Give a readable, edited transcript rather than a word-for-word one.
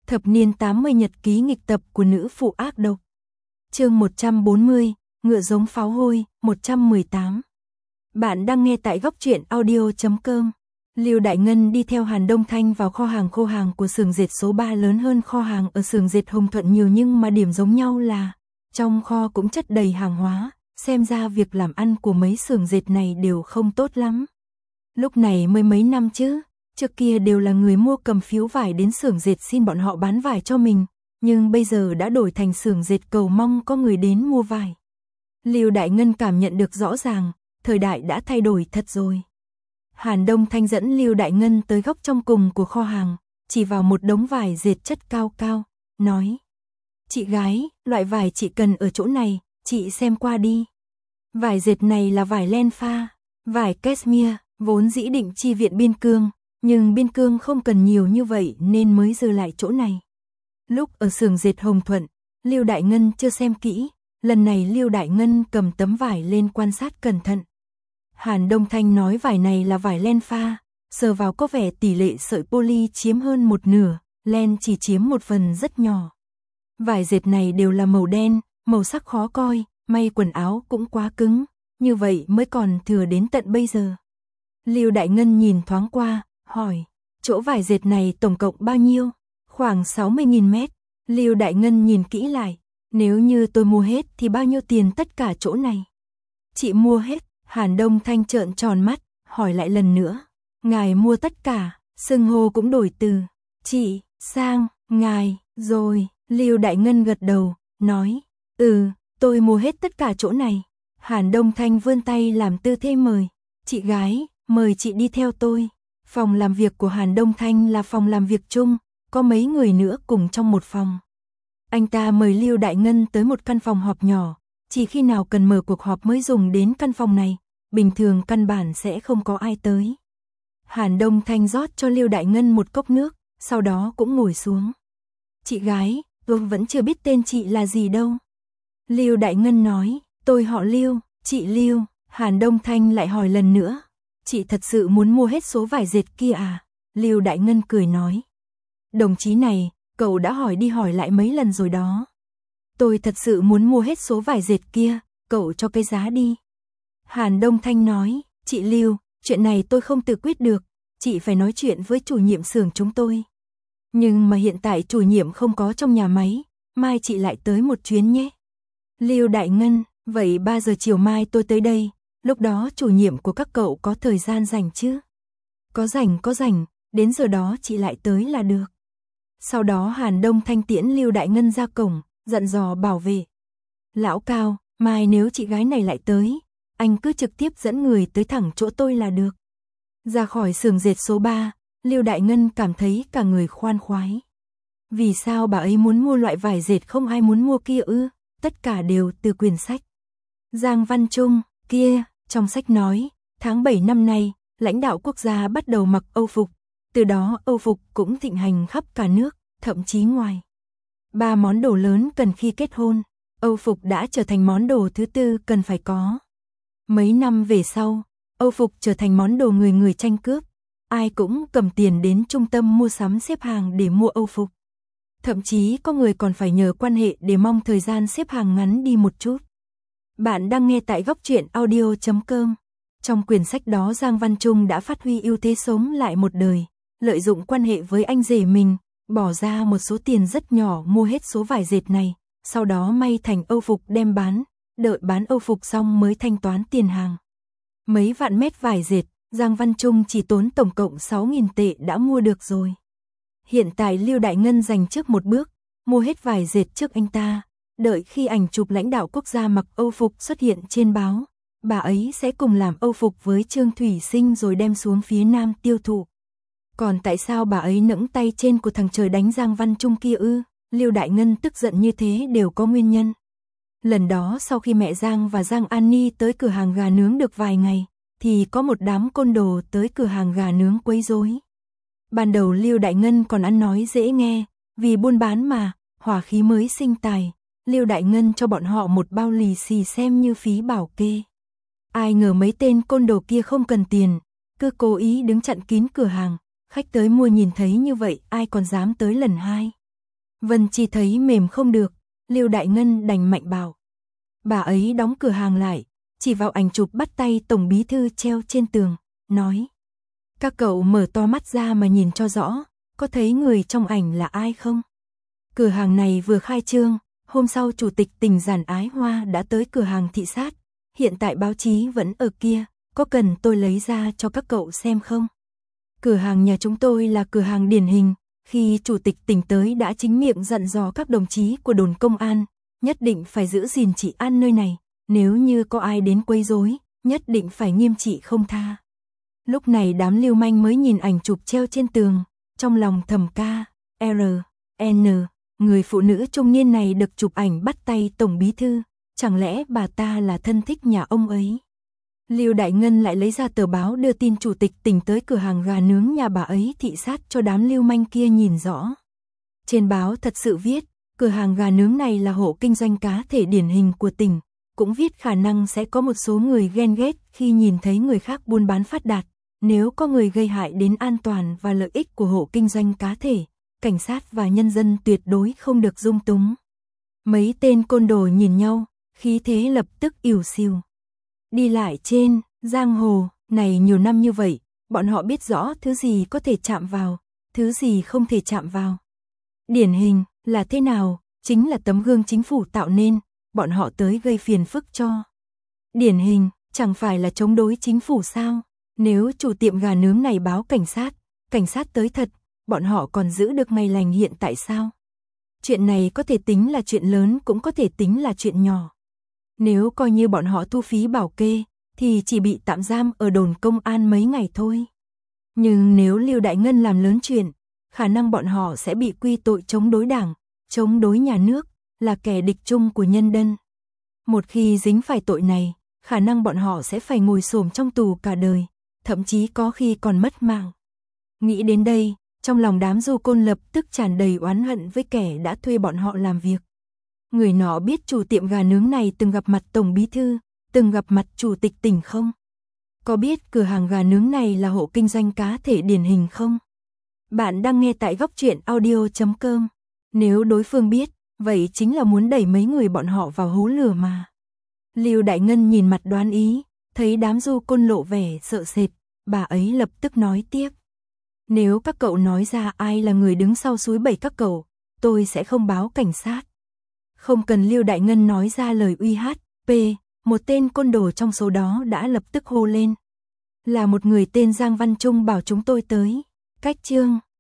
Thập niên 80 nhật ký nghịch tập của nữ phụ ác độc. Chương 140, ngựa giống pháo hôi, 118. Bạn đang nghe tại goctruyện.audio.com. Lưu Đại Ngân đi theo Hàn Đông Thanh vào kho hàng của xưởng dệt số 3 lớn hơn kho hàng ở xưởng dệt Hồng Thuận nhiều, nhưng mà điểm giống nhau là trong kho cũng chất đầy hàng hóa, xem ra việc làm ăn của mấy xưởng dệt này đều không tốt lắm. Lúc này mới mấy năm chứ, trước kia đều là người mua cầm phiếu vải đến xưởng dệt xin bọn họ bán vải cho mình, nhưng bây giờ đã đổi thành xưởng dệt cầu mong có người đến mua vải. Lưu Đại Ngân cảm nhận được rõ ràng, thời đại đã thay đổi thật rồi. Hàn Đông Thanh dẫn Lưu Đại Ngân tới góc trong cùng của kho hàng, chỉ vào một đống vải dệt chất cao cao, nói: "Chị gái, loại vải chị cần ở chỗ này, chị xem qua đi. Vải dệt này là vải len pha, vải cashmere, vốn dĩ định chi viện biên cương, nhưng biên cương không cần nhiều như vậy nên mới dư lại chỗ này." Lúc ở xưởng dệt Hồng Thuận, Lưu Đại Ngân chưa xem kỹ, lần này Lưu Đại Ngân cầm tấm vải lên quan sát cẩn thận. Hàn Đông Thanh nói vải này là vải len pha, sờ vào có vẻ tỷ lệ sợi poly chiếm hơn một nửa, len chỉ chiếm một phần rất nhỏ. Vải dệt này đều là màu đen, màu sắc khó coi, may quần áo cũng quá cứng, như vậy mới còn thừa đến tận bây giờ. Lưu Đại Ngân nhìn thoáng qua, hỏi: "Chỗ vải dệt này tổng cộng bao nhiêu?" "Khoảng 60.000 mét." Lưu Đại Ngân nhìn kỹ lại: "Nếu như tôi mua hết thì bao nhiêu tiền tất cả chỗ này?" "Chị mua hết." Hàn Đông Thanh trợn tròn mắt, hỏi lại lần nữa: "Ngài mua tất cả?" Xưng hô cũng đổi từ chị sang ngài rồi. Lưu Đại Ngân gật đầu, nói: Tôi mua hết tất cả chỗ này." Hàn Đông Thanh vươn tay làm tư thế mời: "Chị gái, mời chị đi theo tôi." Phòng làm việc của Hàn Đông Thanh là phòng làm việc chung, có mấy người nữa cùng trong một phòng. Anh ta mời Lưu Đại Ngân tới một căn phòng họp nhỏ, chỉ khi nào cần mở cuộc họp mới dùng đến căn phòng này, bình thường căn bản sẽ không có ai tới. Hàn Đông Thanh rót cho Lưu Đại Ngân một cốc nước, sau đó cũng ngồi xuống. "Chị gái, tôi vẫn chưa biết tên chị là gì đâu." Lưu Đại Ngân nói: "Tôi họ Lưu." "Chị Lưu." Hàn Đông Thanh lại hỏi lần nữa: "Chị thật sự muốn mua hết số vải dệt kia à?" Lưu Đại Ngân cười nói: "Đồng chí này, cậu đã hỏi đi hỏi lại mấy lần rồi đó. Tôi thật sự muốn mua hết số vải dệt kia, cậu cho cái giá đi." Hàn Đông Thanh nói: "Chị Lưu, chuyện này tôi không tự quyết được, chị phải nói chuyện với chủ nhiệm xưởng chúng tôi. Nhưng mà hiện tại chủ nhiệm không có trong nhà máy, mai chị lại tới một chuyến nhé." Lưu Đại Ngân: "Vậy 3 giờ chiều mai tôi tới đây, lúc đó chủ nhiệm của các cậu có thời gian rảnh chứ?" Có rảnh, đến giờ đó chị lại tới là được." Sau đó Hàn Đông Thanh tiễn Lưu Đại Ngân ra cổng, dặn dò bảo vệ: "Lão Cao, mai nếu chị gái này lại tới, anh cứ trực tiếp dẫn người tới thẳng chỗ tôi là được." Ra khỏi xưởng dệt số 3, Lưu Đại Ngân cảm thấy cả người khoan khoái. Vì sao bà ấy muốn mua loại vải dệt không ai muốn mua kia ư? Tất cả đều từ quyển sách Giang Văn Trung kia, trong sách nói, tháng 7 năm nay, lãnh đạo quốc gia bắt đầu mặc Âu phục, từ đó Âu phục cũng thịnh hành khắp cả nước, thậm chí ngoài 3 món đồ lớn cần khi kết hôn, Âu phục đã trở thành món đồ thứ tư cần phải có. Mấy năm về sau, Âu phục trở thành món đồ người người tranh cướp, ai cũng cầm tiền đến trung tâm mua sắm xếp hàng để mua Âu phục. Thậm chí có người còn phải nhờ quan hệ để mong thời gian xếp hàng ngắn đi một chút. Bạn đang nghe tại goctruyện.audio.com. Trong quyển sách đó Giang Văn Trung đã phát huy ưu thế sống lại một đời, lợi dụng quan hệ với anh rể mình, bỏ ra một số tiền rất nhỏ mua hết số vải dệt này, sau đó may thành Âu phục đem bán, đợi bán Âu phục xong mới thanh toán tiền hàng. Mấy vạn mét vải dệt, Giang Văn Trung chỉ tốn tổng cộng 6.000 tệ đã mua được rồi. Hiện tại Lưu Đại Ngân giành trước một bước, mua hết vải dệt trước anh ta, đợi khi ảnh chụp lãnh đạo quốc gia mặc Âu phục xuất hiện trên báo, bà ấy sẽ cùng làm Âu phục với Trương Thủy Sinh rồi đem xuống phía Nam tiêu thụ. Còn tại sao bà ấy nẫng tay trên của thằng trời đánh Giang Văn Trung kia ư? Lưu Đại Ngân tức giận như thế đều có nguyên nhân. Lần đó sau khi mẹ Giang và Giang An Ni tới cửa hàng gà nướng được vài ngày, thì có một đám côn đồ tới cửa hàng gà nướng quấy rối. Ban đầu Lưu Đại Ngân còn ăn nói dễ nghe, vì buôn bán mà, hỏa khí mới sinh tài, Lưu Đại Ngân cho bọn họ một bao lì xì xem như phí bảo kê. Ai ngờ mấy tên côn đồ kia không cần tiền, cứ cố ý đứng chặn kín cửa hàng, khách tới mua nhìn thấy như vậy ai còn dám tới lần hai. Vân Chi thấy mềm không được, Lưu Đại Ngân đành mạnh bảo. Bà ấy đóng cửa hàng lại, chỉ vào ảnh chụp bắt tay tổng bí thư treo trên tường, nói. Các cậu mở to mắt ra mà nhìn cho rõ, có thấy người trong ảnh là ai không? Cửa hàng này vừa khai trương, hôm sau chủ tịch tỉnh Giản Ái Hoa đã tới cửa hàng thị sát, hiện tại báo chí vẫn ở kia, có cần tôi lấy ra cho các cậu xem không? Cửa hàng nhà chúng tôi là cửa hàng điển hình, khi chủ tịch tỉnh tới đã chính miệng dặn dò các đồng chí của đồn công an, nhất định phải giữ gìn trị an nơi này, nếu như có ai đến quấy rối, nhất định phải nghiêm trị không tha. Lúc này đám lưu manh mới nhìn ảnh chụp treo trên tường, trong lòng thầm ca, R.N. Người phụ nữ trung niên này được chụp ảnh bắt tay tổng bí thư, chẳng lẽ bà ta là thân thích nhà ông ấy? Lưu Đại Ngân lại lấy ra tờ báo đưa tin chủ tịch tỉnh tới cửa hàng gà nướng nhà bà ấy thị sát cho đám lưu manh kia nhìn rõ. Trên báo thật sự viết, cửa hàng gà nướng này là hộ kinh doanh cá thể điển hình của tỉnh, cũng viết khả năng sẽ có một số người ghen ghét khi nhìn thấy người khác buôn bán phát đạt, nếu có người gây hại đến an toàn và lợi ích của hộ kinh doanh cá thể, cảnh sát và nhân dân tuyệt đối không được dung túng. Mấy tên côn đồ nhìn nhau, khí thế lập tức ỉu xìu. Đi lại trên giang hồ này nhiều năm như vậy, bọn họ biết rõ thứ gì có thể chạm vào, thứ gì không thể chạm vào. Điển hình là thế nào, chính là tấm gương chính phủ tạo nên, bọn họ tới gây phiền phức cho. Điển hình, chẳng phải là chống đối chính phủ sao? Nếu chủ tiệm gà nướng này báo cảnh sát tới thật, bọn họ còn giữ được ngày lành hiện tại sao? Chuyện này có thể tính là chuyện lớn cũng có thể tính là chuyện nhỏ. Nếu coi như bọn họ thu phí bảo kê, thì chỉ bị tạm giam ở đồn công an mấy ngày thôi. Nhưng nếu Lưu Đại Ngân làm lớn chuyện, khả năng bọn họ sẽ bị quy tội chống đối đảng, chống đối nhà nước, là kẻ địch chung của nhân dân. Một khi dính phải tội này, khả năng bọn họ sẽ phải ngồi xổm trong tù cả đời, thậm chí có khi còn mất mạng. Nghĩ đến đây, trong lòng đám du côn lập tức tràn đầy oán hận với kẻ đã thuê bọn họ làm việc. Người nọ biết chủ tiệm gà nướng này từng gặp mặt tổng bí thư, từng gặp mặt chủ tịch tỉnh không? Có biết cửa hàng gà nướng này là hộ kinh doanh cá thể điển hình không? Bạn đang nghe tại Góc Truyện Audio.com. Nếu đối phương biết, vậy chính là muốn đẩy mấy người bọn họ vào hố lửa mà. Lưu Đại Ngân nhìn mặt đoán ý, thấy đám du côn lộ vẻ sợ sệt, bà ấy lập tức nói tiếp. Nếu các cậu nói ra ai là người đứng sau xúi bẩy các cậu, tôi sẽ không báo cảnh sát. Không cần Lưu Đại Ngân nói ra lời uy hát, một tên côn đồ trong số đó đã lập tức hô lên. Là một người tên Giang Văn Trung bảo chúng tôi tới. Cách chương